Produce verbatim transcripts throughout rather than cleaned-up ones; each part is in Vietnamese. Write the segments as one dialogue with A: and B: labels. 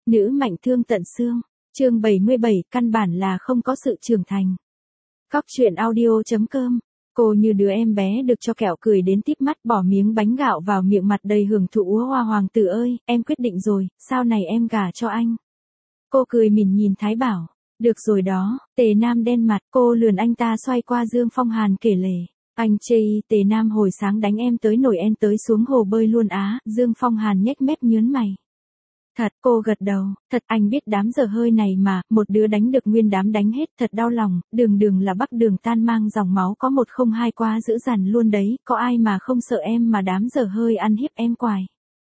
A: Nữ mạnh thương tận xương. Chương bảy mươi bảy, căn bản là không có sự trưởng thành. Cóc truyện audio chấm com. Cô như đứa em bé được cho kẹo cười đến tít mắt, bỏ miếng bánh gạo vào miệng, mặt đầy hưởng thụ. Úa hoa hoàng tử ơi, em quyết định rồi, sau này em gả cho anh. Cô cười mỉm nhìn Thái Bảo. Được rồi đó. Tề Nam đen mặt, cô lườn anh ta, xoay qua Dương Phong Hàn kể lể. Anh chê Tề Nam hồi sáng đánh em tới nổi en tới xuống hồ bơi luôn á. Dương Phong Hàn nhếch mép nhớn mày. Thật, cô gật đầu. Thật, anh biết đám dở hơi này mà, một đứa đánh được nguyên đám đánh hết, thật đau lòng. Đường đường là Bắc Đường tan mang dòng máu, có một không hai quá dữ dằn luôn đấy. Có ai mà không sợ em mà đám dở hơi ăn hiếp em quài.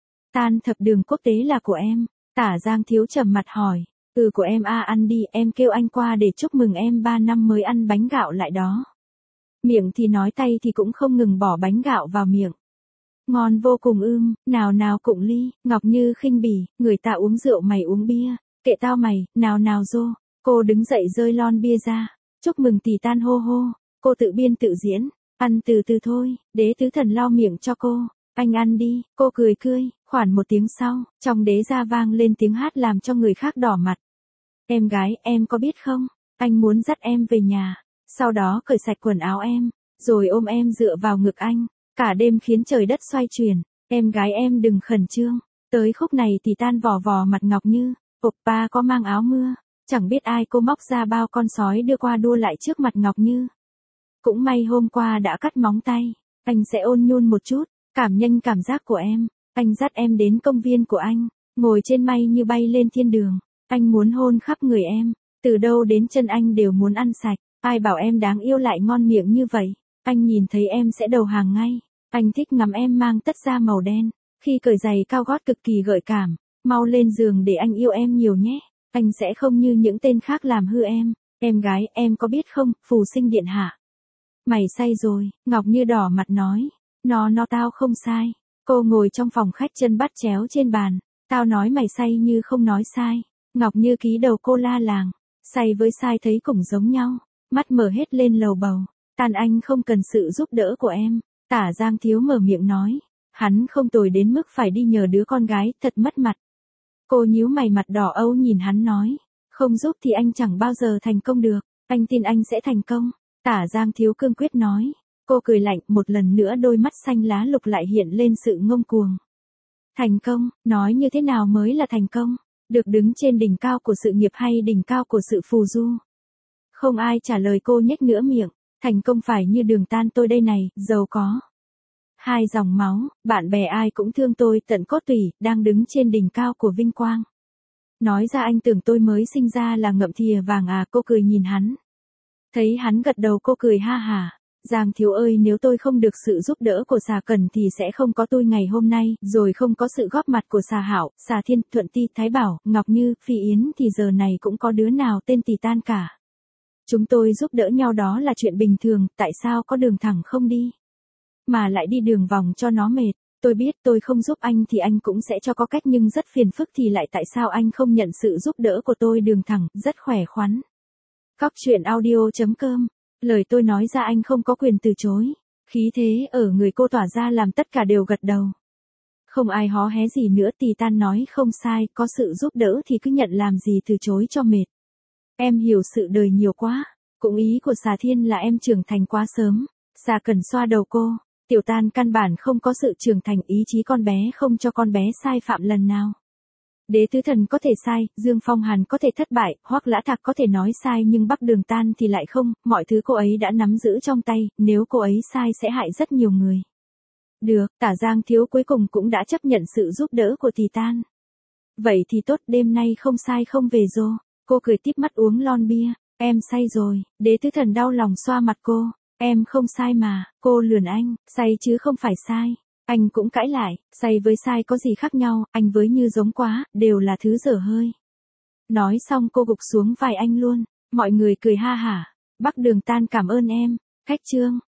A: Tan thập đường quốc tế là của em. Tả Giang Thiếu trầm mặt hỏi. Ừ, của em à, ăn đi, em kêu anh qua để chúc mừng em ba năm mới ăn bánh gạo lại đó. Miệng thì nói, tay thì cũng không ngừng bỏ bánh gạo vào miệng. Ngon vô cùng ưm, nào nào cụng ly. Ngọc Như khinh bỉ, người ta uống rượu mày uống bia, kệ tao mày, nào nào dô. Cô đứng dậy rơi lon bia ra. Chúc mừng tỷ tan hô hô. Cô tự biên tự diễn, ăn từ từ thôi. Đế tứ thần lau miệng cho cô. Anh ăn đi. Cô cười cười. Khoảng một tiếng sau, trong đế gia vang lên tiếng hát làm cho người khác đỏ mặt. Em gái, em có biết không, anh muốn dắt em về nhà, sau đó cởi sạch quần áo em, rồi ôm em dựa vào ngực anh, cả đêm khiến trời đất xoay chuyển. Em gái em đừng khẩn trương. Tới khúc này thì tan vò vò mặt Ngọc Như. Oppa có mang áo mưa. Chẳng biết ai cô móc ra bao con sói đưa qua đua lại trước mặt Ngọc Như. Cũng may hôm qua đã cắt móng tay. Anh sẽ ôn nhun một chút, cảm nhận cảm giác của em. Anh dắt em đến công viên của anh, ngồi trên mây như bay lên thiên đường. Anh muốn hôn khắp người em, từ đâu đến chân anh đều muốn ăn sạch. Ai bảo em đáng yêu lại ngon miệng như vậy. Anh nhìn thấy em sẽ đầu hàng ngay. Anh thích ngắm em mang tất da màu đen, khi cởi giày cao gót cực kỳ gợi cảm. Mau lên giường để anh yêu em nhiều nhé. Anh sẽ không như những tên khác làm hư em. Em gái, em có biết không, phù sinh điện hạ. Mày say rồi, Ngọc Như đỏ mặt nói. Nó nó tao không sai. Cô ngồi trong phòng khách, chân bắt chéo trên bàn. Tao nói mày say như không nói sai. Ngọc Như ký đầu cô la làng. Say với sai thấy cũng giống nhau. Mắt mở hết lên lầu bầu. Tan, anh không cần sự giúp đỡ của em. Tả Giang Thiếu mở miệng nói. Hắn không tồi đến mức phải đi nhờ đứa con gái, thật mất mặt. Cô nhíu mày, mặt đỏ âu nhìn hắn nói. Không giúp thì anh chẳng bao giờ thành công được. Anh tin anh sẽ thành công. Tả Giang Thiếu cương quyết nói. Cô cười lạnh, một lần nữa đôi mắt xanh lá lục lại hiện lên sự ngông cuồng. Thành công, nói như thế nào mới là thành công? Được đứng trên đỉnh cao của sự nghiệp hay đỉnh cao của sự phù du? Không ai trả lời cô, nhếch nửa miệng. Thành công phải như Đường Tan tôi đây này, giàu có hai dòng máu, bạn bè ai cũng thương tôi tận cốt tủy, đang đứng trên đỉnh cao của vinh quang. Nói ra anh tưởng tôi mới sinh ra là ngậm thìa vàng à? Cô cười nhìn hắn. Thấy hắn gật đầu cô cười ha hả. Giang Thiếu ơi, nếu tôi không được sự giúp đỡ của Xà Cẩn thì sẽ không có tôi ngày hôm nay, rồi không có sự góp mặt của Xà Hạo, Xà Thiên, Thuận Ti, Thái Bảo, Ngọc Như, Phi Yến thì giờ này cũng có đứa nào tên Tì Tan cả. Chúng tôi giúp đỡ nhau đó là chuyện bình thường, tại sao có đường thẳng không đi, mà lại đi đường vòng cho nó mệt. Tôi biết tôi không giúp anh thì anh cũng sẽ cho có cách, nhưng rất phiền phức thì lại tại sao anh không nhận sự giúp đỡ của tôi? Đường thẳng, rất khỏe khoắn. Cóc truyện audio chấm com. Lời tôi nói ra anh không có quyền từ chối. Khí thế ở người cô tỏa ra làm tất cả đều gật đầu. Không ai hó hé gì nữa. Tì Tan nói không sai, có sự giúp đỡ thì cứ nhận, làm gì từ chối cho mệt. Em hiểu sự đời nhiều quá. Cũng ý của Xà Thiên là em trưởng thành quá sớm. Xà Cẩn xoa đầu cô. Tiểu Tan căn bản không có sự trưởng thành, ý chí con bé không cho con bé sai phạm lần nào. Đế tứ thần có thể sai, Dương Phong Hàn có thể thất bại, Hoắc Lã Thạc có thể nói sai, nhưng Bắc Đường Tan thì lại không, mọi thứ cô ấy đã nắm giữ trong tay, nếu cô ấy sai sẽ hại rất nhiều người. Được, Tả Giang Thiếu cuối cùng cũng đã chấp nhận sự giúp đỡ của Tì Tan. Vậy thì tốt, đêm nay không sai không về rô. Cô cười tít mắt uống lon bia. Em say rồi. Đế tứ thần đau lòng xoa mặt cô. Em không sai mà. Cô lườn anh. Say chứ không phải sai. Anh cũng cãi lại, say với sai có gì khác nhau, anh với như giống quá, đều là thứ dở hơi. Nói xong cô gục xuống vai anh luôn. Mọi người cười ha hả. Bắc Đường Tan cảm ơn em. Khách trương.